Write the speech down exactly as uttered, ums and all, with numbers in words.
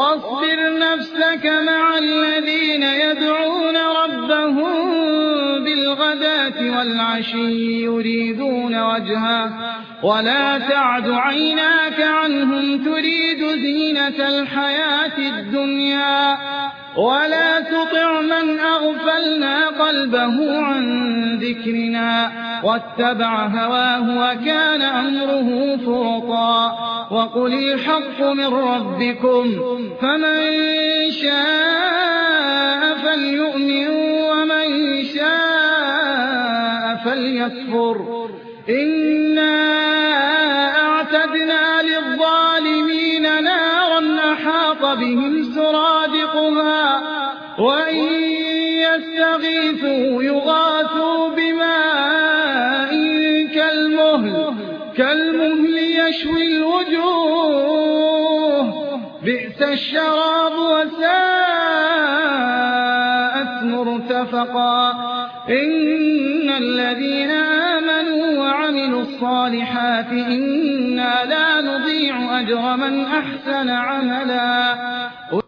واصبر نفسك مع الذين يدعون ربهم بالغداة والعشي يريدون وجهه ولا تعد عيناك عنهم تريد زينة الحياة الدنيا ولا تطع من أغفلنا قلبه عن ذكرنا واتبع هواه وكان أمره فرطا وقل الحق من ربكم فمن شاء فليؤمن ومن شاء فليكفر إنا أعتدنا للظالمين نارا أحاط بهم سرادقها وإن يستغيثوا يغاثوا بماء كالمهل كالمهل يشوي الوجوه بئس الشراب وساءت مرتفقا إن الذين آمنوا وعملوا الصالحات إنا لا نضيع أجر من أحسن عملا